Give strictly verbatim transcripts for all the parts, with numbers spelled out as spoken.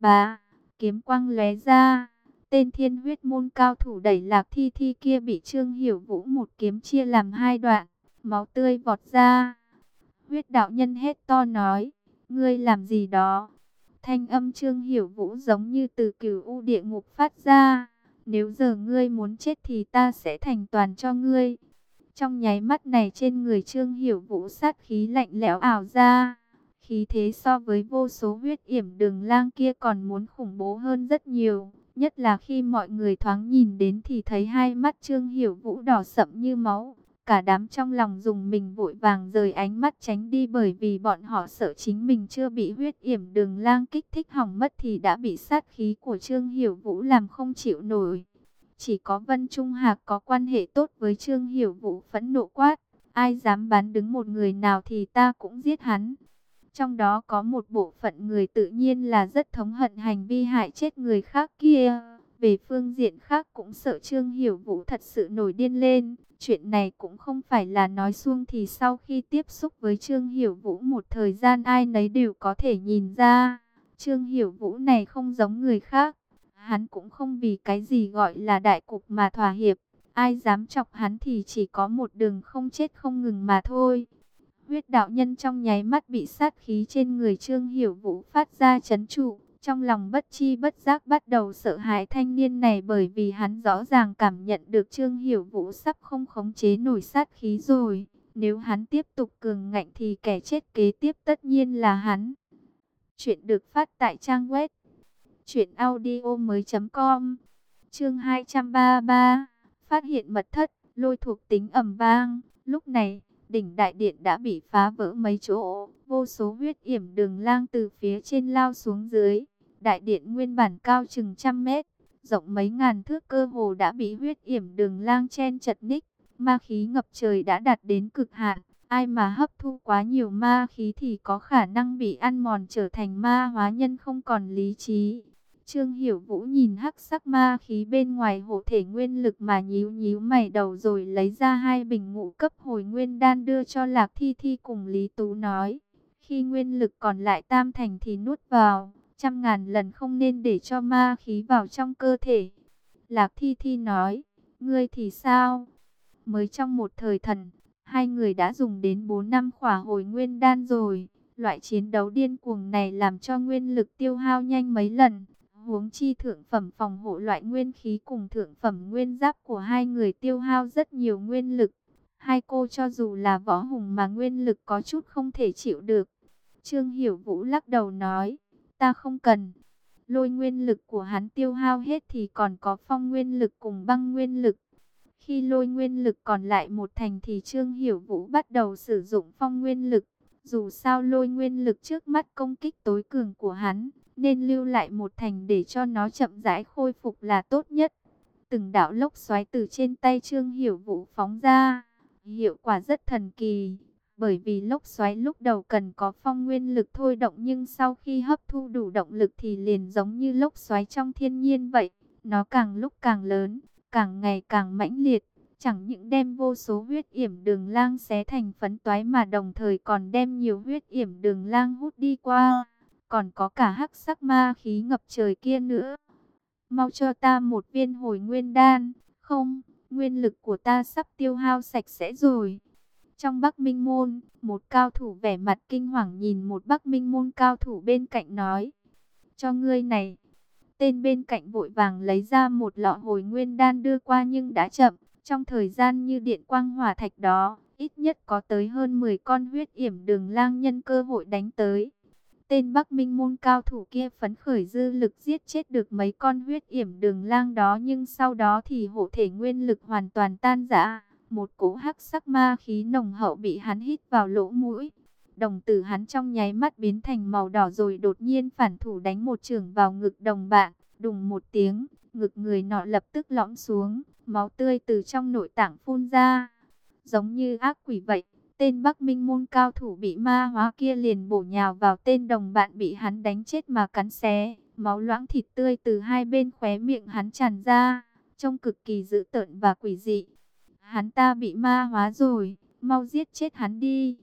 Bá, kiếm quang lóe ra, tên thiên huyết môn cao thủ đẩy Lạc Thi Thi kia bị Trương Hiểu Vũ một kiếm chia làm hai đoạn, máu tươi vọt ra. Huyết đạo nhân hét to nói, ngươi làm gì đó? Thanh âm Trương Hiểu Vũ giống như từ cửu u địa ngục phát ra, nếu giờ ngươi muốn chết thì ta sẽ thành toàn cho ngươi. Trong nháy mắt này trên người Trương Hiểu Vũ sát khí lạnh lẽo ảo ra. Khí thế so với vô số huyết yểm đường lang kia còn muốn khủng bố hơn rất nhiều. Nhất là khi mọi người thoáng nhìn đến thì thấy hai mắt Trương Hiểu Vũ đỏ sậm như máu. Cả đám trong lòng dùng mình vội vàng rời ánh mắt tránh đi, bởi vì bọn họ sợ chính mình chưa bị huyết yểm đường lang kích thích hỏng mất thì đã bị sát khí của Trương Hiểu Vũ làm không chịu nổi. Chỉ có Vân Trung Hạc có quan hệ tốt với Trương Hiểu Vũ phẫn nộ quát, ai dám bán đứng một người nào thì ta cũng giết hắn. Trong đó có một bộ phận người tự nhiên là rất thống hận hành vi hại chết người khác kia. Về phương diện khác cũng sợ Trương Hiểu Vũ thật sự nổi điên lên. Chuyện này cũng không phải là nói suông thì sau khi tiếp xúc với Trương Hiểu Vũ một thời gian ai nấy đều có thể nhìn ra. Trương Hiểu Vũ này không giống người khác. Hắn cũng không vì cái gì gọi là đại cục mà thỏa hiệp. Ai dám chọc hắn thì chỉ có một đường không chết không ngừng mà thôi. Huyết đạo nhân trong nháy mắt bị sát khí trên người Trương Hiểu Vũ phát ra trấn trụ. Trong lòng bất chi bất giác bắt đầu sợ hãi thanh niên này, bởi vì hắn rõ ràng cảm nhận được Trương Hiểu Vũ sắp không khống chế nổi sát khí rồi. Nếu hắn tiếp tục cường ngạnh thì kẻ chết kế tiếp tất nhiên là hắn. Chuyện được phát tại trang web truyện audio mới chấm com. Chương hai trăm ba mươi ba, phát hiện mật thất, lôi thuộc tính ầm vang. Lúc này, đỉnh đại điện đã bị phá vỡ mấy chỗ, vô số huyết yểm đường lang từ phía trên lao xuống dưới. Đại điện nguyên bản cao chừng trăm mét, rộng mấy ngàn thước cơ hồ đã bị huyết yểm đường lang chen chật ních. Ma khí ngập trời đã đạt đến cực hạn, ai mà hấp thu quá nhiều ma khí thì có khả năng bị ăn mòn trở thành ma hóa nhân không còn lý trí. Trương Hiểu Vũ nhìn hắc sắc ma khí bên ngoài hộ thể nguyên lực mà nhíu nhíu mày đầu, rồi lấy ra hai bình ngũ cấp hồi nguyên đan đưa cho Lạc Thi Thi cùng Lý Tú nói. Khi nguyên lực còn lại tam thành thì nuốt vào, trăm ngàn lần không nên để cho ma khí vào trong cơ thể. Lạc Thi Thi nói, ngươi thì sao? Mới trong một thời thần, hai người đã dùng đến bốn năm khỏa hồi nguyên đan rồi. Loại chiến đấu điên cuồng này làm cho nguyên lực tiêu hao nhanh mấy lần. Huống chi thượng phẩm phòng hộ loại nguyên khí cùng thượng phẩm nguyên giáp của hai người tiêu hao rất nhiều nguyên lực. Hai cô cho dù là võ hùng mà nguyên lực có chút không thể chịu được. Trương Hiểu Vũ lắc đầu nói, ta không cần. Lôi nguyên lực của hắn tiêu hao hết thì còn có phong nguyên lực cùng băng nguyên lực. Khi lôi nguyên lực còn lại một thành thì Trương Hiểu Vũ bắt đầu sử dụng phong nguyên lực. Dù sao lôi nguyên lực trước mắt công kích tối cường của hắn, nên lưu lại một thành để cho nó chậm rãi khôi phục là tốt nhất. Từng đạo lốc xoáy từ trên tay Trương Hiểu Vũ phóng ra, hiệu quả rất thần kỳ. Bởi vì lốc xoáy lúc đầu cần có phong nguyên lực thôi động, nhưng sau khi hấp thu đủ động lực thì liền giống như lốc xoáy trong thiên nhiên vậy. Nó càng lúc càng lớn, càng ngày càng mãnh liệt. Chẳng những đem vô số huyết yểm đường lang xé thành phấn toái mà đồng thời còn đem nhiều huyết yểm đường lang hút đi qua. Còn có cả hắc sắc ma khí ngập trời kia nữa. Mau cho ta một viên hồi nguyên đan. Không, nguyên lực của ta sắp tiêu hao sạch sẽ rồi. Trong Bắc Minh Môn, một cao thủ vẻ mặt kinh hoàng nhìn một Bắc Minh Môn cao thủ bên cạnh nói. Cho ngươi này. Tên bên cạnh vội vàng lấy ra một lọ hồi nguyên đan đưa qua nhưng đã chậm. Trong thời gian như điện quang hỏa thạch đó, ít nhất có tới hơn mười con huyết yểm đường lang nhân cơ hội đánh tới. Tên Bắc Minh Môn cao thủ kia phấn khởi dư lực giết chết được mấy con huyết yểm đường lang đó, nhưng sau đó thì hộ thể nguyên lực hoàn toàn tan rã. Một cỗ hắc sắc ma khí nồng hậu bị hắn hít vào lỗ mũi. Đồng tử hắn trong nháy mắt biến thành màu đỏ rồi đột nhiên phản thủ đánh một chưởng vào ngực đồng bạn. Đùng một tiếng, ngực người nọ lập tức lõm xuống, máu tươi từ trong nội tạng phun ra. Giống như ác quỷ vậy, tên Bắc Minh Môn cao thủ bị ma hóa kia liền bổ nhào vào tên đồng bạn bị hắn đánh chết mà cắn xé. Máu loãng thịt tươi từ hai bên khóe miệng hắn tràn ra, trông cực kỳ dữ tợn và quỷ dị. Hắn ta bị ma hóa rồi, mau giết chết hắn đi.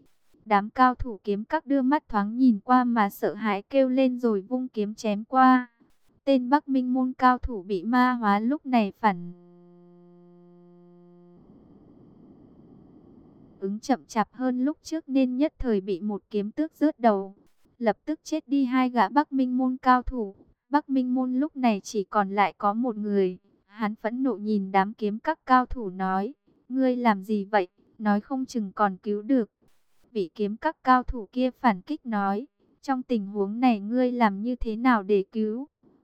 Đám cao thủ kiếm các đưa mắt thoáng nhìn qua mà sợ hãi kêu lên rồi vung kiếm chém qua. Tên Bắc Minh môn cao thủ bị ma hóa lúc này phản ứng chậm chạp hơn lúc trước nên nhất thời bị một kiếm tước rớt đầu, lập tức chết đi hai gã Bắc Minh môn cao thủ. Bắc Minh môn lúc này chỉ còn lại có một người. Hắn phẫn nộ nhìn đám kiếm các cao thủ nói: ngươi làm gì vậy? Nói không chừng còn cứu được. Vị kiếm các cao thủ kia phản kích nói: trong tình huống này ngươi làm như thế nào để cứu?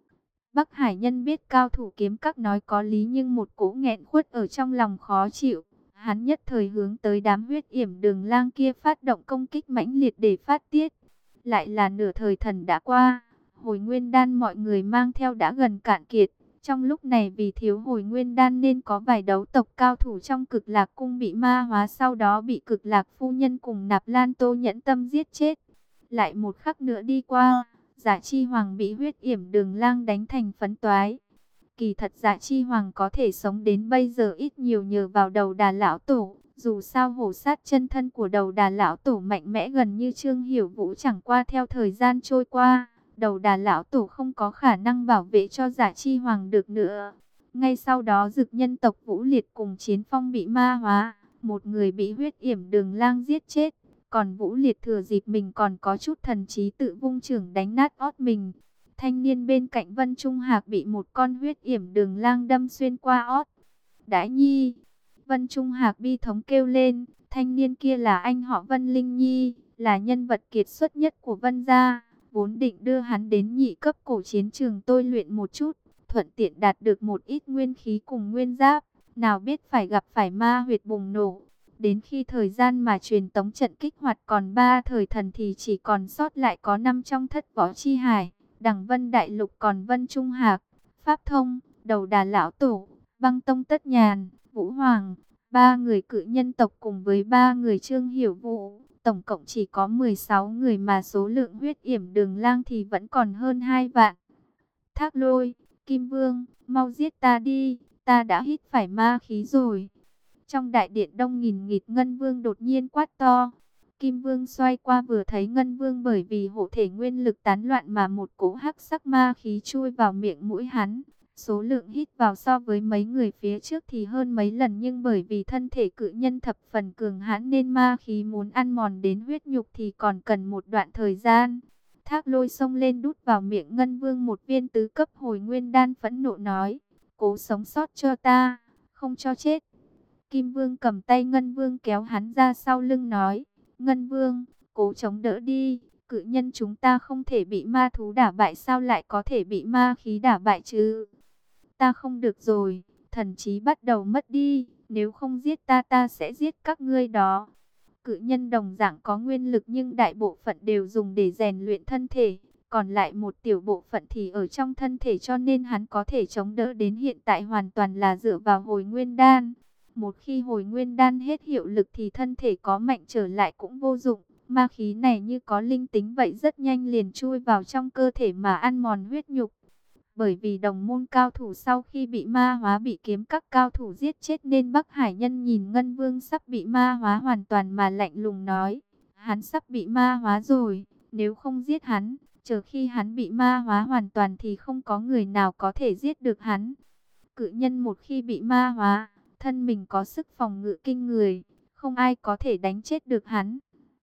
Bắc Hải Nhân biết cao thủ kiếm các nói có lý, nhưng một cỗ nghẹn khuất ở trong lòng khó chịu. Hắn nhất thời hướng tới đám huyết yểm đường lang kia phát động công kích mãnh liệt để phát tiết. Lại là nửa thời thần đã qua, hồi nguyên đan mọi người mang theo đã gần cạn kiệt. Trong lúc này vì thiếu hồi nguyên đan nên có vài đấu tộc cao thủ trong Cực Lạc cung bị ma hóa, sau đó bị Cực Lạc phu nhân cùng Nạp Lan Tô nhẫn tâm giết chết. Lại một khắc nữa đi qua, Giả Chi Hoàng bị huyết yểm đường lang đánh thành phấn toái. Kỳ thật Giả Chi Hoàng có thể sống đến bây giờ ít nhiều nhờ vào Đầu Đà lão tổ. Dù sao hổ sát chân thân của Đầu Đà lão tổ mạnh mẽ gần như Trương Hiểu Vũ, chẳng qua theo thời gian trôi qua, Đầu Đà lão tổ không có khả năng bảo vệ cho Giả Chi Hoàng được nữa. Ngay sau đó Dực nhân tộc Vũ Liệt cùng Chiến Phong bị ma hóa, một người bị huyết yểm đường lang giết chết. Còn Vũ Liệt thừa dịp mình còn có chút thần trí tự vung chưởng đánh nát ót mình. Thanh niên bên cạnh Vân Trung Hạc bị một con huyết yểm đường lang đâm xuyên qua ót. Đãi Nhi! Vân Trung Hạc bi thống kêu lên. Thanh niên kia là anh họ Vân Linh Nhi, là nhân vật kiệt xuất nhất của Vân gia. Vốn định đưa hắn đến nhị cấp cổ chiến trường tôi luyện một chút, thuận tiện đạt được một ít nguyên khí cùng nguyên giáp. Nào biết phải gặp phải ma huyệt bùng nổ. Đến khi thời gian mà truyền tống trận kích hoạt còn ba thời thần thì chỉ còn sót lại có năm trong thất võ chi hải. Đằng Vân Đại Lục còn Vân Trung Hạc, Pháp Thông, Đầu Đà Lão Tổ, Băng Tông Tất Nhàn, Vũ Hoàng. Ba người cự nhân tộc cùng với ba người Trương Hiểu Vũ. Tổng cộng chỉ có mười sáu người mà số lượng huyết yểm đường lang thì vẫn còn hơn hai vạn. Thác Lôi, Kim Vương, mau giết ta đi, ta đã hít phải ma khí rồi. Trong đại điện đông nghìn nghịt, Ngân Vương đột nhiên quát to. Kim Vương xoay qua vừa thấy Ngân Vương bởi vì hộ thể nguyên lực tán loạn mà một cỗ hắc sắc ma khí chui vào miệng mũi hắn. Số lượng hít vào so với mấy người phía trước thì hơn mấy lần, nhưng bởi vì thân thể cự nhân thập phần cường hãn nên ma khí muốn ăn mòn đến huyết nhục thì còn cần một đoạn thời gian. Thác Lôi xông lên đút vào miệng Ngân Vương một viên tứ cấp hồi nguyên đan, phẫn nộ nói: cố sống sót cho ta, không cho chết. Kim Vương cầm tay Ngân Vương kéo hắn ra sau lưng nói: Ngân Vương, cố chống đỡ đi, cự nhân chúng ta không thể bị ma thú đả bại, sao lại có thể bị ma khí đả bại chứ? Ta không được rồi, thần trí bắt đầu mất đi, nếu không giết ta ta sẽ giết các ngươi đó. Cự nhân đồng dạng có nguyên lực nhưng đại bộ phận đều dùng để rèn luyện thân thể, còn lại một tiểu bộ phận thì ở trong thân thể, cho nên hắn có thể chống đỡ đến hiện tại hoàn toàn là dựa vào hồi nguyên đan. Một khi hồi nguyên đan hết hiệu lực thì thân thể có mạnh trở lại cũng vô dụng. Ma khí này như có linh tính vậy, rất nhanh liền chui vào trong cơ thể mà ăn mòn huyết nhục. Bởi vì đồng môn cao thủ sau khi bị ma hóa bị kiếm các cao thủ giết chết nên Bắc Hải Nhân nhìn Ngân Vương sắp bị ma hóa hoàn toàn mà lạnh lùng nói: hắn sắp bị ma hóa rồi, nếu không giết hắn, chờ khi hắn bị ma hóa hoàn toàn thì không có người nào có thể giết được hắn. Cự nhân một khi bị ma hóa, thân mình có sức phòng ngự kinh người, không ai có thể đánh chết được hắn.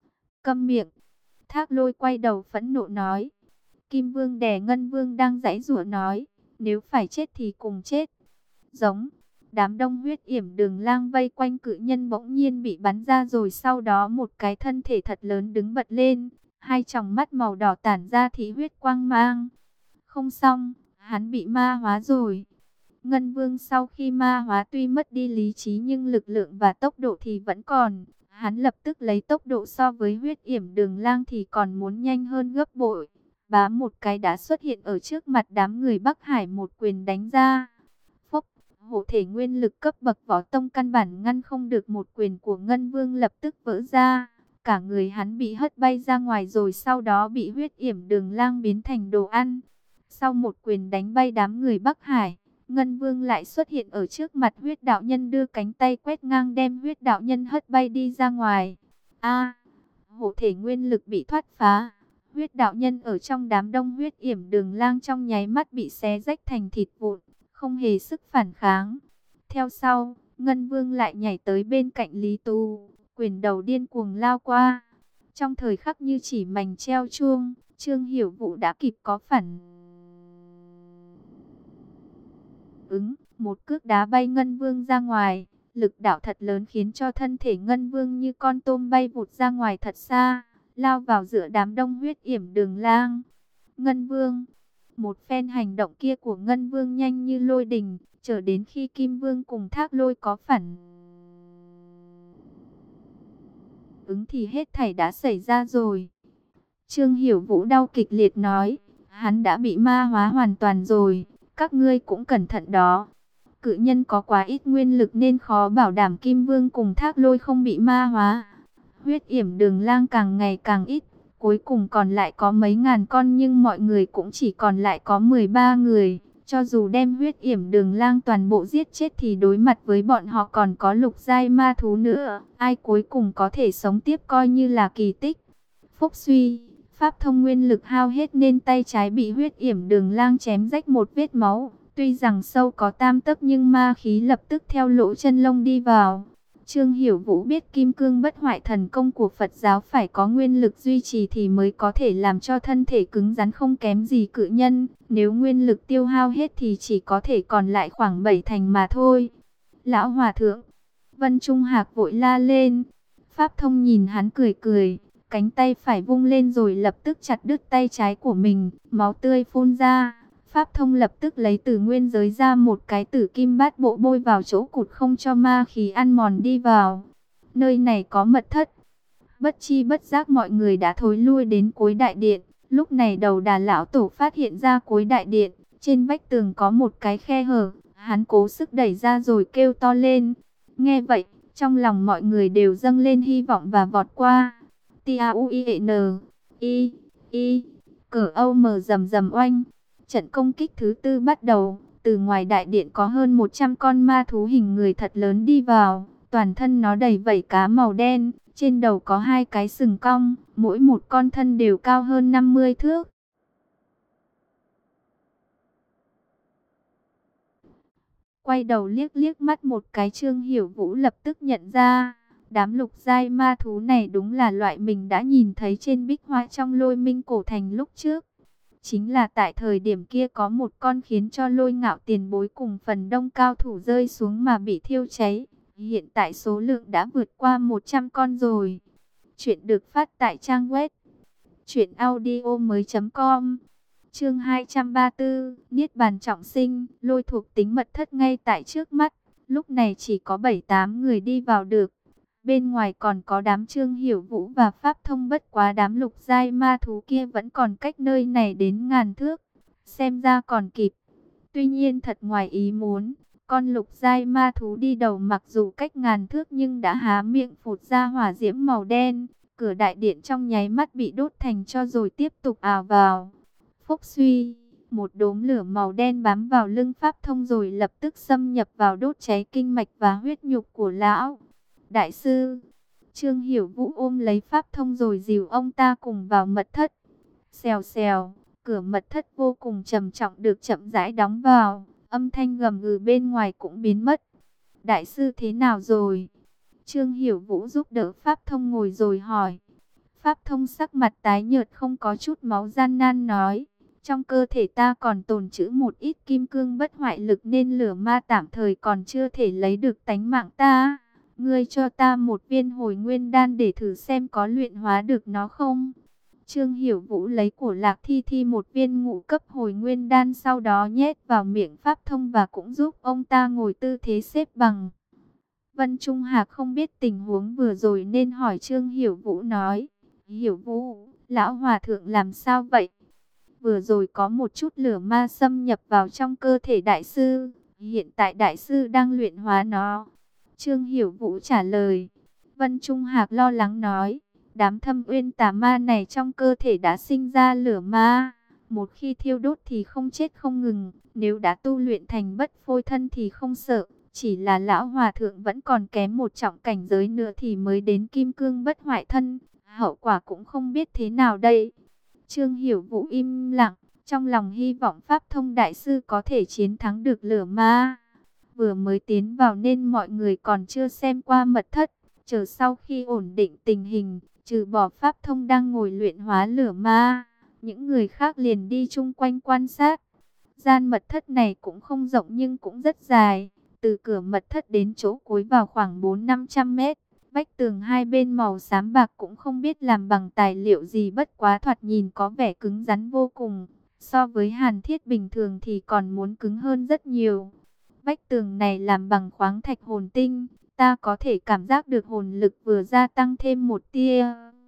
Câm miệng! Thác Lôi quay đầu phẫn nộ nói. Kim Vương đè Ngân Vương đang giãy giụa nói: nếu phải chết thì cùng chết. Giống! Đám đông huyết yểm đường lang vây quanh cự nhân bỗng nhiên bị bắn ra, rồi sau đó một cái thân thể thật lớn đứng bật lên, hai tròng mắt màu đỏ tản ra thị huyết quang mang. Không xong, hắn bị ma hóa rồi. Ngân Vương sau khi ma hóa tuy mất đi lý trí nhưng lực lượng và tốc độ thì vẫn còn. Hắn lập tức lấy tốc độ so với huyết yểm đường lang thì còn muốn nhanh hơn gấp bội. Bá một cái đã xuất hiện ở trước mặt đám người Bắc Hải, một quyền đánh ra. Phốc, hộ thể nguyên lực cấp bậc võ tông căn bản ngăn không được một quyền của Ngân Vương, lập tức vỡ ra. Cả người hắn bị hất bay ra ngoài rồi sau đó bị huyết yểm đường lang biến thành đồ ăn. Sau một quyền đánh bay đám người Bắc Hải, Ngân Vương lại xuất hiện ở trước mặt huyết đạo nhân, đưa cánh tay quét ngang đem huyết đạo nhân hất bay đi ra ngoài. A! hộ thể nguyên lực bị thoát phá. Huyết đạo nhân ở trong đám đông huyết yểm đường lang trong nháy mắt bị xé rách thành thịt vụn, không hề sức phản kháng. Theo sau, Ngân Vương lại nhảy tới bên cạnh Lý Tú, quyền đầu điên cuồng lao qua. Trong thời khắc như chỉ mảnh treo chuông, Trương Hiểu Vũ đã kịp có phản ứng, một cước đá bay Ngân Vương ra ngoài. Lực đạo thật lớn khiến cho thân thể Ngân Vương như con tôm bay vụt ra ngoài thật xa, lao vào giữa đám đông huyết yểm đường lang. Ngân Vương, một phen hành động kia của Ngân Vương nhanh như lôi đình, chờ đến khi Kim Vương cùng Thác Lôi có phản ứng thì hết thảy đã xảy ra rồi. Trương Hiểu Vũ đau kịch liệt nói, hắn đã bị ma hóa hoàn toàn rồi, các ngươi cũng cẩn thận đó. Cự nhân có quá ít nguyên lực nên khó bảo đảm Kim Vương cùng Thác Lôi không bị ma hóa. Huyết yểm đường lang càng ngày càng ít, cuối cùng còn lại có mấy ngàn con nhưng mọi người cũng chỉ còn lại có mười ba người. Cho dù đem huyết yểm đường lang toàn bộ giết chết thì đối mặt với bọn họ còn có lục giai ma thú nữa. Ai cuối cùng có thể sống tiếp coi như là kỳ tích. Phúc suy, pháp thông nguyên lực hao hết nên tay trái bị huyết yểm đường lang chém rách một vết máu. Tuy rằng sâu có tam tấc nhưng ma khí lập tức theo lỗ chân lông đi vào. Trương Hiểu Vũ biết kim cương bất hoại thần công của Phật giáo phải có nguyên lực duy trì thì mới có thể làm cho thân thể cứng rắn không kém gì cự nhân. Nếu nguyên lực tiêu hao hết thì chỉ có thể còn lại khoảng bảy thành mà thôi. Lão Hòa Thượng, Vân Trung Hạc vội la lên. Pháp Thông nhìn hắn cười cười, cánh tay phải vung lên rồi lập tức chặt đứt tay trái của mình, máu tươi phun ra. Pháp Thông lập tức lấy từ nguyên giới ra một cái tử kim bát bộ bôi vào chỗ cụt không cho ma khí ăn mòn đi vào. Nơi này có mật thất. Bất chi bất giác mọi người đã thối lui đến cuối đại điện. Lúc này đầu đà lão tổ phát hiện ra cuối đại điện. Trên vách tường có một cái khe hở. Hắn cố sức đẩy ra rồi kêu to lên. Nghe vậy, trong lòng mọi người đều dâng lên hy vọng và vọt qua. T-A-U-I-E-N I I Cờ Âu mờ rầm rầm oanh. Trận công kích thứ tư bắt đầu, từ ngoài đại điện có hơn một trăm con ma thú hình người thật lớn đi vào, toàn thân nó đầy vảy cá màu đen, trên đầu có hai cái sừng cong, mỗi một con thân đều cao hơn năm mươi thước. Quay đầu liếc liếc mắt một cái Trương Hiểu Vũ lập tức nhận ra, đám lục giai ma thú này đúng là loại mình đã nhìn thấy trên bích họa trong Lôi Minh cổ thành lúc trước. Chính là tại thời điểm kia có một con khiến cho Lôi Ngạo tiền bối cùng phần đông cao thủ rơi xuống mà bị thiêu cháy. Hiện tại số lượng đã vượt qua một trăm con rồi. Chuyện được phát tại trang web truyện audio mới chấm com. Chương hai trăm ba mươi tư, Niết Bàn trọng sinh, Lôi thuộc tính mật thất ngay tại trước mắt. Lúc này chỉ có bảy tám người đi vào được. Bên ngoài còn có đám Trương Hiểu Vũ và Pháp Thông, bất quá đám lục giai ma thú kia vẫn còn cách nơi này đến ngàn thước. Xem ra còn kịp. Tuy nhiên thật ngoài ý muốn, con lục giai ma thú đi đầu mặc dù cách ngàn thước nhưng đã há miệng phụt ra hỏa diễm màu đen. Cửa đại điện trong nháy mắt bị đốt thành tro rồi tiếp tục ào vào. Phúc suy, một đốm lửa màu đen bám vào lưng Pháp Thông rồi lập tức xâm nhập vào đốt cháy kinh mạch và huyết nhục của lão. Đại sư, Trương Hiểu Vũ ôm lấy Pháp Thông rồi dìu ông ta cùng vào mật thất. Xèo xèo, cửa mật thất vô cùng trầm trọng được chậm rãi đóng vào, âm thanh gầm gừ bên ngoài cũng biến mất. Đại sư thế nào rồi? Trương Hiểu Vũ giúp đỡ Pháp Thông ngồi rồi hỏi. Pháp Thông sắc mặt tái nhợt không có chút máu, gian nan nói. Trong cơ thể ta còn tồn trữ một ít kim cương bất hoại lực nên lửa ma tạm thời còn chưa thể lấy được tánh mạng ta. Ngươi cho ta một viên hồi nguyên đan để thử xem có luyện hóa được nó không? Trương Hiểu Vũ lấy của Lạc Thi Thi một viên ngũ cấp hồi nguyên đan, sau đó nhét vào miệng Pháp Thông và cũng giúp ông ta ngồi tư thế xếp bằng. Vân Trung Hạc không biết tình huống vừa rồi nên hỏi Trương Hiểu Vũ nói. Hiểu Vũ, lão hòa thượng làm sao vậy? Vừa rồi có một chút lửa ma xâm nhập vào trong cơ thể đại sư. Hiện tại đại sư đang luyện hóa nó. Trương Hiểu Vũ trả lời. Vân Trung Hạc lo lắng nói. Đám thâm uyên tà ma này trong cơ thể đã sinh ra lửa ma. Một khi thiêu đốt thì không chết không ngừng. Nếu đã tu luyện thành bất phôi thân thì không sợ. Chỉ là lão hòa thượng vẫn còn kém một trọng cảnh giới nữa thì mới đến kim cương bất hoại thân. hậu quả cũng không biết thế nào đây. Trương Hiểu Vũ im lặng, trong lòng hy vọng Pháp Thông Đại Sư có thể chiến thắng được lửa ma. Vừa mới tiến vào nên mọi người còn chưa xem qua mật thất, chờ sau khi ổn định tình hình, trừ bỏ Pháp Thông đang ngồi luyện hóa lửa ma, những người khác liền đi chung quanh quan sát. Gian mật thất này cũng không rộng nhưng cũng rất dài, từ cửa mật thất đến chỗ cuối vào khoảng bốn năm trăm mét. Vách tường hai bên màu xám bạc cũng không biết làm bằng tài liệu gì, bất quá thoạt nhìn có vẻ cứng rắn vô cùng. So với hàn thiết bình thường thì còn muốn cứng hơn rất nhiều. Vách tường này làm bằng khoáng thạch hồn tinh, ta có thể cảm giác được hồn lực vừa gia tăng thêm một tia.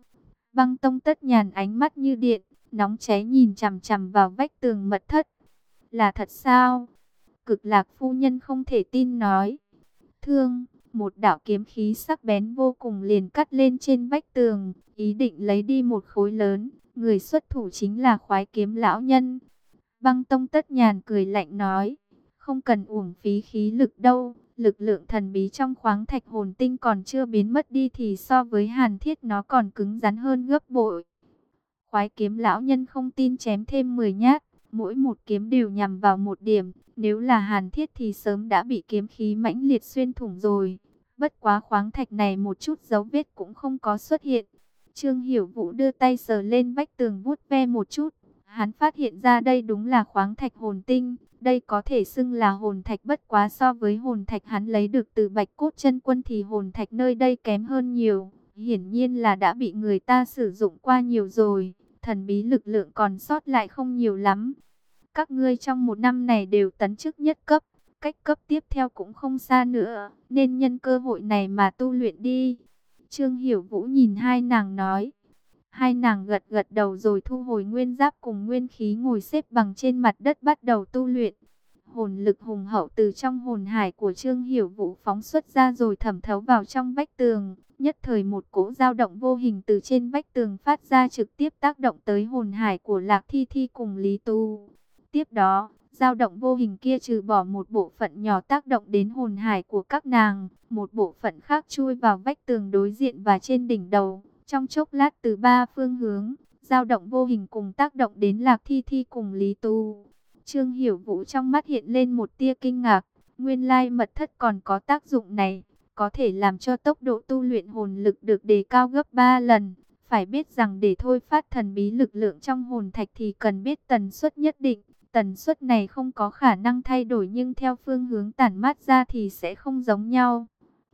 Băng Tông Tất Nhàn ánh mắt như điện, nóng cháy nhìn chằm chằm vào vách tường mật thất. Là thật sao? Cực Lạc phu nhân không thể tin nói. Thương, một đạo kiếm khí sắc bén vô cùng liền cắt lên trên vách tường, ý định lấy đi một khối lớn. Người xuất thủ chính là Khoái Kiếm lão nhân. Băng Tông Tất Nhàn cười lạnh nói, không cần uổng phí khí lực đâu. Lực lượng thần bí trong khoáng thạch hồn tinh còn chưa biến mất đi thì so với hàn thiết nó còn cứng rắn hơn gấp bội. Khoái Kiếm lão nhân không tin chém thêm mười nhát, mỗi một kiếm đều nhằm vào một điểm. Nếu là hàn thiết thì sớm đã bị kiếm khí mãnh liệt xuyên thủng rồi. Bất quá khoáng thạch này một chút dấu vết cũng không có xuất hiện. Trương Hiểu Vũ đưa tay sờ lên vách tường vuốt ve một chút. Hắn phát hiện ra đây đúng là khoáng thạch hồn tinh. Đây có thể xưng là hồn thạch, bất quá so với hồn thạch hắn lấy được từ Bạch Cốt Chân Quân thì hồn thạch nơi đây kém hơn nhiều. Hiển nhiên là đã bị người ta sử dụng qua nhiều rồi. Thần bí lực lượng còn sót lại không nhiều lắm. Các ngươi trong một năm này đều tấn chức nhất cấp, cách cấp tiếp theo cũng không xa nữa, nên nhân cơ hội này mà tu luyện đi. Trương Hiểu Vũ nhìn hai nàng nói. Hai nàng gật gật đầu rồi thu hồi nguyên giáp cùng nguyên khí, ngồi xếp bằng trên mặt đất bắt đầu tu luyện. Hồn lực hùng hậu từ trong hồn hải của Trương Hiểu Vũ phóng xuất ra rồi thẩm thấu vào trong vách tường. Nhất thời một cỗ dao động vô hình từ trên vách tường phát ra, trực tiếp tác động tới hồn hải của Lạc Thi Thi cùng Lý Tu. Tiếp đó, dao động vô hình kia trừ bỏ một bộ phận nhỏ tác động đến hồn hải của các nàng, một bộ phận khác chui vào vách tường đối diện và trên đỉnh đầu. Trong chốc lát từ ba phương hướng, dao động vô hình cùng tác động đến Lạc Thi Thi cùng Lý Tu. Trương Hiểu Vũ trong mắt hiện lên một tia kinh ngạc, nguyên lai mật thất còn có tác dụng này, có thể làm cho tốc độ tu luyện hồn lực được đề cao gấp ba lần. Phải biết rằng để thôi phát thần bí lực lượng trong hồn thạch thì cần biết tần suất nhất định. Tần suất này không có khả năng thay đổi nhưng theo phương hướng tản mát ra thì sẽ không giống nhau.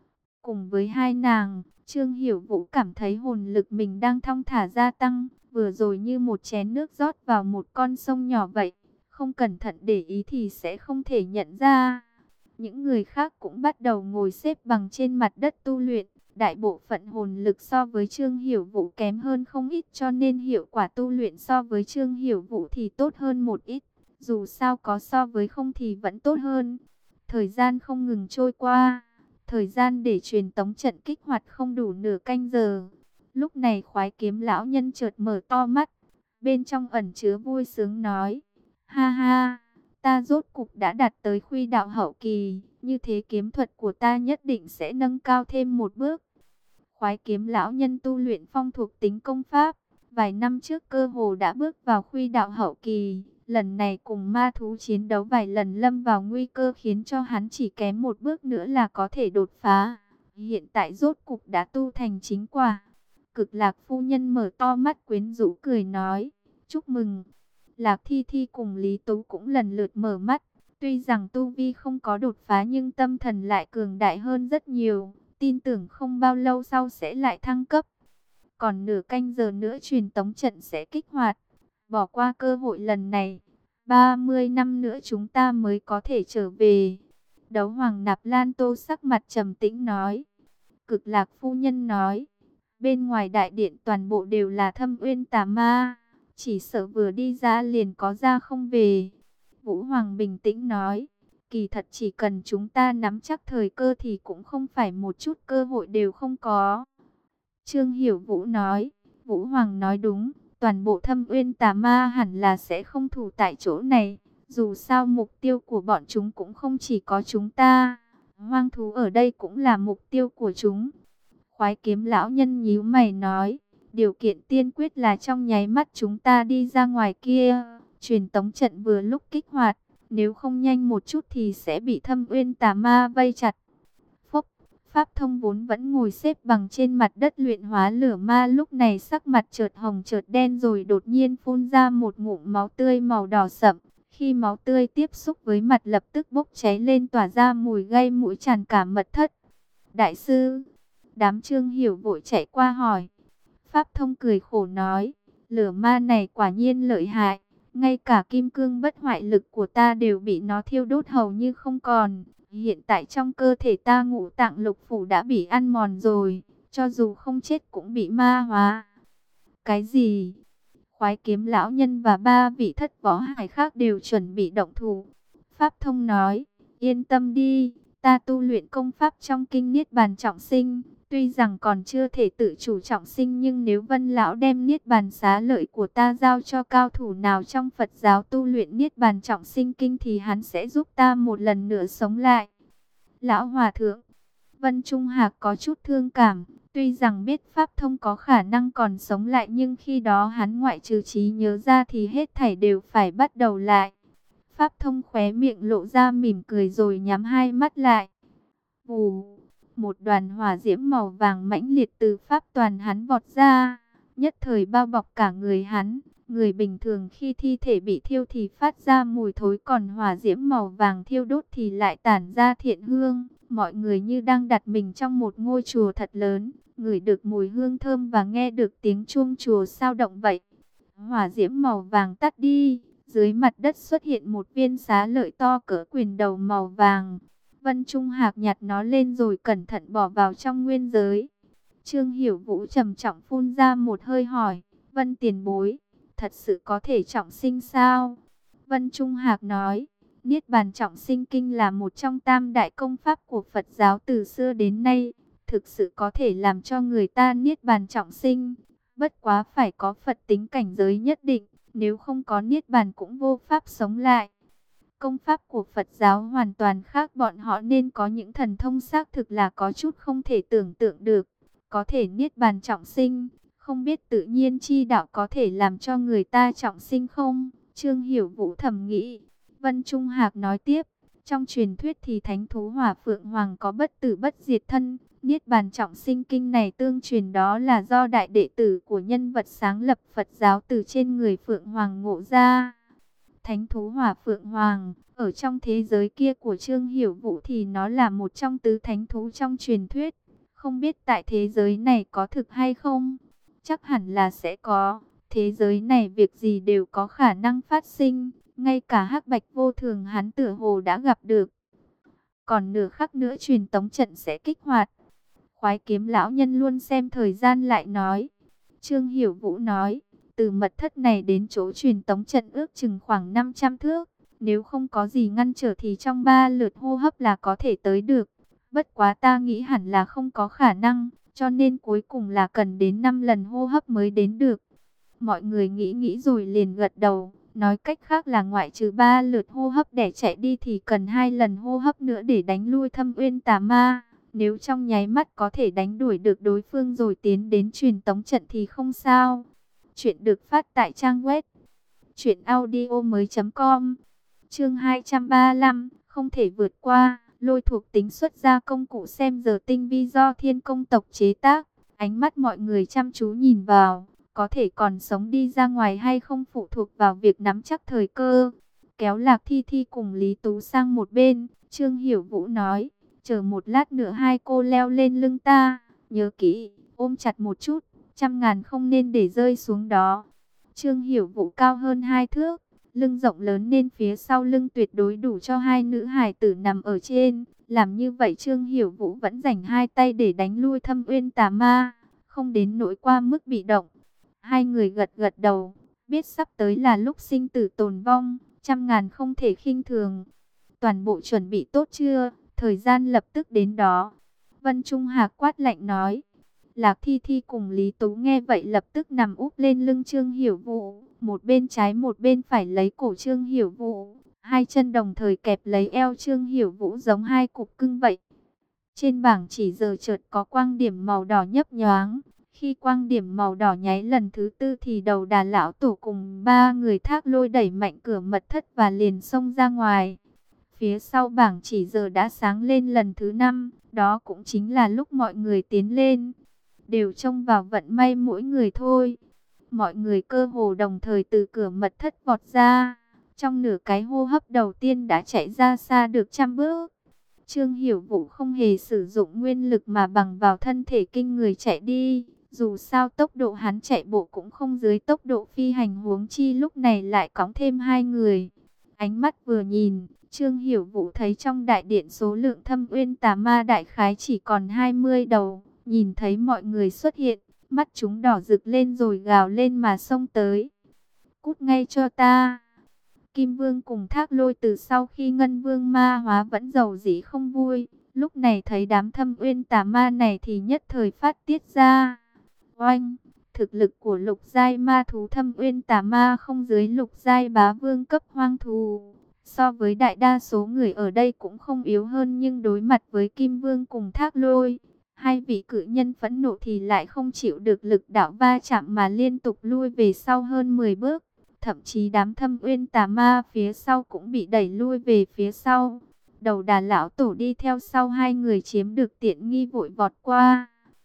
Cùng với hai nàng, Trương Hiểu Vũ cảm thấy hồn lực mình đang thong thả gia tăng, vừa rồi như một chén nước rót vào một con sông nhỏ vậy. Không cẩn thận để ý thì sẽ không thể nhận ra. Những người khác cũng bắt đầu ngồi xếp bằng trên mặt đất tu luyện. Đại bộ phận hồn lực so với Trương Hiểu Vũ kém hơn không ít, cho nên hiệu quả tu luyện so với Trương Hiểu Vũ thì tốt hơn một ít. Dù sao có so với không thì vẫn tốt hơn. Thời gian không ngừng trôi qua. Thời gian để truyền tống trận kích hoạt không đủ nửa canh giờ. Lúc này Khoái Kiếm lão nhân chợt mở to mắt. Bên trong ẩn chứa vui sướng nói. Ha ha, ta rốt cục đã đạt tới khuy đạo hậu kỳ. Như thế kiếm thuật của ta nhất định sẽ nâng cao thêm một bước. Khoái Kiếm lão nhân tu luyện phong thuộc tính công pháp. Vài năm trước cơ hồ đã bước vào khuy đạo hậu kỳ. Lần này cùng ma thú chiến đấu vài lần lâm vào nguy cơ khiến cho hắn chỉ kém một bước nữa là có thể đột phá. Hiện tại rốt cục đã tu thành chính quả. Cực Lạc phu nhân mở to mắt quyến rũ cười nói. Chúc mừng. Lạc Thi Thi cùng Lý Tú cũng lần lượt mở mắt. Tuy rằng tu vi không có đột phá nhưng tâm thần lại cường đại hơn rất nhiều. Tin tưởng không bao lâu sau sẽ lại thăng cấp. Còn nửa canh giờ nữa truyền tống trận sẽ kích hoạt. Bỏ qua cơ hội lần này, ba mươi năm nữa chúng ta mới có thể trở về. Đấu Hoàng Nạp Lan Tô sắc mặt trầm tĩnh nói. Cực Lạc phu nhân nói. Bên ngoài đại điện toàn bộ đều là Thâm Uyên tà ma. Chỉ sợ vừa đi ra liền có ra không về. Vũ Hoàng bình tĩnh nói. Kỳ thật chỉ cần chúng ta nắm chắc thời cơ thì cũng không phải một chút cơ hội đều không có. Trương Hiểu Vũ nói. Vũ Hoàng nói đúng. Toàn bộ Thâm Uyên tà ma hẳn là sẽ không thủ tại chỗ này. Dù sao mục tiêu của bọn chúng cũng không chỉ có chúng ta. Hoang thú ở đây cũng là mục tiêu của chúng. Khoái Kiếm lão nhân nhíu mày nói. Điều kiện tiên quyết là trong nháy mắt chúng ta đi ra ngoài kia, truyền tống trận vừa lúc kích hoạt, nếu không nhanh một chút thì sẽ bị Thâm Uyên Tà Ma vây chặt. Phốc, Pháp Thông vốn vẫn ngồi xếp bằng trên mặt đất luyện hóa lửa ma, lúc này sắc mặt chợt hồng chợt đen rồi đột nhiên phun ra một ngụm máu tươi màu đỏ sậm. Khi máu tươi tiếp xúc với mặt lập tức bốc cháy lên, tỏa ra mùi gây mũi tràn cả mật thất. Đại sư, đám Trương Hiểu vội chạy qua hỏi. Pháp Thông cười khổ nói, lửa ma này quả nhiên lợi hại, ngay cả kim cương bất hoại lực của ta đều bị nó thiêu đốt hầu như không còn. Hiện tại trong cơ thể ta ngũ tạng lục phủ đã bị ăn mòn rồi, cho dù không chết cũng bị ma hóa. Cái gì? Khoái Kiếm lão nhân và ba vị thất võ hải khác đều chuẩn bị động thủ. Pháp Thông nói, yên tâm đi, ta tu luyện công pháp trong kinh Niết Bàn Trọng Sinh. Tuy rằng còn chưa thể tự chủ trọng sinh, nhưng nếu Vân lão đem Niết Bàn Xá Lợi của ta giao cho cao thủ nào trong Phật giáo tu luyện Niết Bàn Trọng Sinh kinh thì hắn sẽ giúp ta một lần nữa sống lại. Lão Hòa Thượng, Vân Trung Hạc có chút thương cảm, tuy rằng biết Pháp Thông có khả năng còn sống lại, nhưng khi đó hắn ngoại trừ trí nhớ ra thì hết thảy đều phải bắt đầu lại. Pháp Thông khóe miệng lộ ra mỉm cười rồi nhắm hai mắt lại. Vù, một đoàn hỏa diễm màu vàng mãnh liệt từ pháp toàn hắn vọt ra, nhất thời bao bọc cả người hắn. Người bình thường khi thi thể bị thiêu thì phát ra mùi thối, còn hỏa diễm màu vàng thiêu đốt thì lại tản ra thiện hương. Mọi người như đang đặt mình trong một ngôi chùa thật lớn, ngửi được mùi hương thơm và nghe được tiếng chuông chùa sao động vậy. Hỏa diễm màu vàng tắt đi, dưới mặt đất xuất hiện một viên xá lợi to cỡ quyền đầu màu vàng. Vân Trung Hạc nhặt nó lên rồi cẩn thận bỏ vào trong nguyên giới. Trương Hiểu Vũ trầm trọng phun ra một hơi hỏi, Vân tiền bối, thật sự có thể trọng sinh sao? Vân Trung Hạc nói, Niết Bàn Trọng Sinh Kinh là một trong tam đại công pháp của Phật giáo từ xưa đến nay, thực sự có thể làm cho người ta Niết Bàn Trọng Sinh. Bất quá phải có Phật tính cảnh giới nhất định, nếu không có Niết Bàn cũng vô pháp sống lại. Công pháp của Phật giáo hoàn toàn khác, bọn họ nên có những thần thông xác thực là có chút không thể tưởng tượng được. Có thể Niết Bàn Trọng Sinh, không biết tự nhiên chi đạo có thể làm cho người ta trọng sinh không? Trương Hiểu Vũ thầm nghĩ. Vân Trung Hạc nói tiếp, trong truyền thuyết thì thánh thú Hỏa Phượng Hoàng có bất tử bất diệt thân. Niết Bàn Trọng Sinh Kinh này tương truyền đó là do đại đệ tử của nhân vật sáng lập Phật giáo từ trên người Phượng Hoàng ngộ ra. Thánh thú Hỏa Phượng Hoàng, ở trong thế giới kia của Trương Hiểu Vũ thì nó là một trong tứ thánh thú trong truyền thuyết. Không biết tại thế giới này có thực hay không? Chắc hẳn là sẽ có. Thế giới này việc gì đều có khả năng phát sinh. Ngay cả Hắc Bạch Vô Thường hắn tựa hồ đã gặp được. Còn nửa khắc nữa truyền tống trận sẽ kích hoạt. Khoái Kiếm lão nhân luôn xem thời gian lại nói. Trương Hiểu Vũ nói, từ mật thất này đến chỗ truyền tống trận ước chừng khoảng năm trăm thước. Nếu không có gì ngăn trở thì trong ba lượt hô hấp là có thể tới được. Bất quá ta nghĩ hẳn là không có khả năng, cho nên cuối cùng là cần đến năm lần hô hấp mới đến được. Mọi người nghĩ nghĩ rồi liền gật đầu. Nói cách khác là ngoại trừ ba lượt hô hấp để chạy đi thì cần hai lần hô hấp nữa để đánh lui Thâm Uyên Tà Ma. Nếu trong nháy mắt có thể đánh đuổi được đối phương rồi tiến đến truyền tống trận thì không sao. Chuyện được phát tại trang web truyện audio mới chấm com. Chương hai trăm ba mươi lăm, không thể vượt qua. Lôi thuộc tính xuất ra công cụ xem giờ tinh vi do Thiên Công tộc chế tác. Ánh mắt mọi người chăm chú nhìn vào. Có thể còn sống đi ra ngoài hay không phụ thuộc vào việc nắm chắc thời cơ. Kéo Lạc Thi Thi cùng Lý Tú sang một bên, Trương Hiểu Vũ nói, chờ một lát nữa hai cô leo lên lưng ta, nhớ kỹ, ôm chặt một chút, trăm ngàn không nên để rơi xuống đó. Trương Hiểu Vũ cao hơn hai thước, lưng rộng lớn nên phía sau lưng tuyệt đối đủ cho hai nữ hài tử nằm ở trên. Làm như vậy Trương Hiểu Vũ vẫn dành hai tay để đánh lui Thâm Uyên Tà Ma, không đến nỗi qua mức bị động. Hai người gật gật đầu, biết sắp tới là lúc sinh tử tồn vong, trăm ngàn không thể khinh thường. Toàn bộ chuẩn bị tốt chưa? Thời gian lập tức đến đó. Vân Trung Hạc quát lạnh nói. Lạc Thi Thi cùng Lý Tú nghe vậy lập tức nằm úp lên lưng Trương Hiểu Vũ, một bên trái một bên phải lấy cổ Trương Hiểu Vũ, hai chân đồng thời kẹp lấy eo Trương Hiểu Vũ giống hai cục cưng vậy. Trên bảng chỉ giờ chợt có quang điểm màu đỏ nhấp nhoáng. Khi quang điểm màu đỏ nháy lần thứ tư thì đầu đà lão tổ cùng ba người Thác Lôi đẩy mạnh cửa mật thất và liền xông ra ngoài. Phía sau bảng chỉ giờ đã sáng lên lần thứ năm, đó cũng chính là lúc mọi người tiến lên. Đều trông vào vận may mỗi người thôi. Mọi người cơ hồ đồng thời từ cửa mật thất vọt ra. Trong nửa cái hô hấp đầu tiên đã chạy ra xa được trăm bước. Trương Hiểu Vũ không hề sử dụng nguyên lực mà bằng vào thân thể kinh người chạy đi. Dù sao tốc độ hắn chạy bộ cũng không dưới tốc độ phi hành, huống chi lúc này lại cõng thêm hai người. Ánh mắt vừa nhìn, Trương Hiểu Vũ thấy trong đại điện số lượng Thâm Uyên Tà Ma đại khái chỉ còn hai mươi đầu. Nhìn thấy mọi người xuất hiện, mắt chúng đỏ rực lên rồi gào lên mà xông tới. Cút ngay cho ta! Kim Vương cùng Thác Lôi từ sau khi Ngân Vương ma hóa vẫn giàu dĩ không vui. Lúc này thấy đám Thâm Uyên Tà Ma này thì nhất thời phát tiết ra. Oanh! Thực lực của lục giai ma thú Thâm Uyên Tà Ma không dưới lục giai bá vương cấp hoang thú. So với đại đa số người ở đây cũng không yếu hơn, nhưng đối mặt với Kim Vương cùng Thác Lôi, hai vị cự nhân phẫn nộ thì lại không chịu được lực đạo va chạm mà liên tục lui về sau hơn mười bước. Thậm chí đám Thâm Uyên Tà Ma phía sau cũng bị đẩy lui về phía sau. Đầu đà lão tổ đi theo sau hai người chiếm được tiện nghi vội vọt qua.